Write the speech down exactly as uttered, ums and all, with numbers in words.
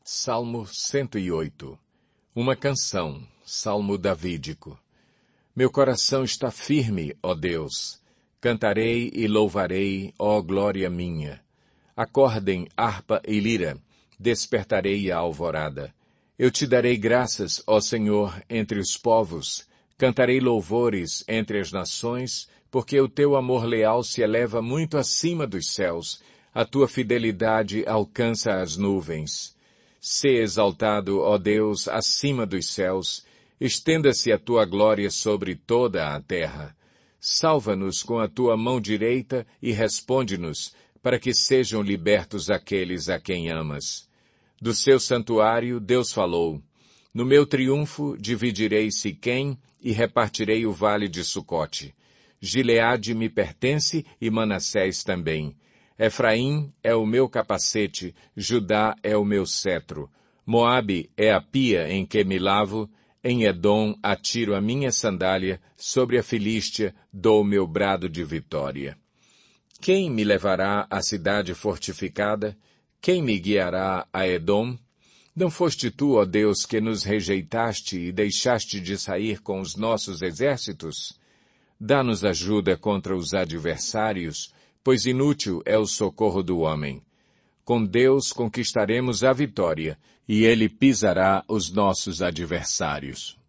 Salmo cento e oito. Uma canção, salmo davídico. Meu coração está firme, ó Deus. Cantarei e louvarei, ó glória minha. Acordem harpa e lira, despertarei a alvorada. Eu te darei graças, ó Senhor, entre os povos. Cantarei louvores entre as nações, porque o teu amor leal se eleva muito acima dos céus. A tua fidelidade alcança as nuvens. Sê exaltado, ó Deus, acima dos céus. Estenda-se a tua glória sobre toda a terra. Salva-nos com a tua mão direita e responde-nos, para que sejam libertos aqueles a quem amas. Do seu santuário, Deus falou. No meu triunfo, dividirei Siquém e repartirei o vale de Sucote. Gileade me pertence e Manassés também. Efraim é o meu capacete, Judá é o meu cetro. Moabe é a pia em que me lavo, em Edom atiro a minha sandália, sobre a Filístia dou meu brado de vitória. Quem me levará à cidade fortificada? Quem me guiará a Edom? Não foste tu, ó Deus, que nos rejeitaste e deixaste de sair com os nossos exércitos? Dá-nos ajuda contra os adversários, pois inútil é o socorro do homem. Com Deus conquistaremos a vitória, e Ele pisará os nossos adversários.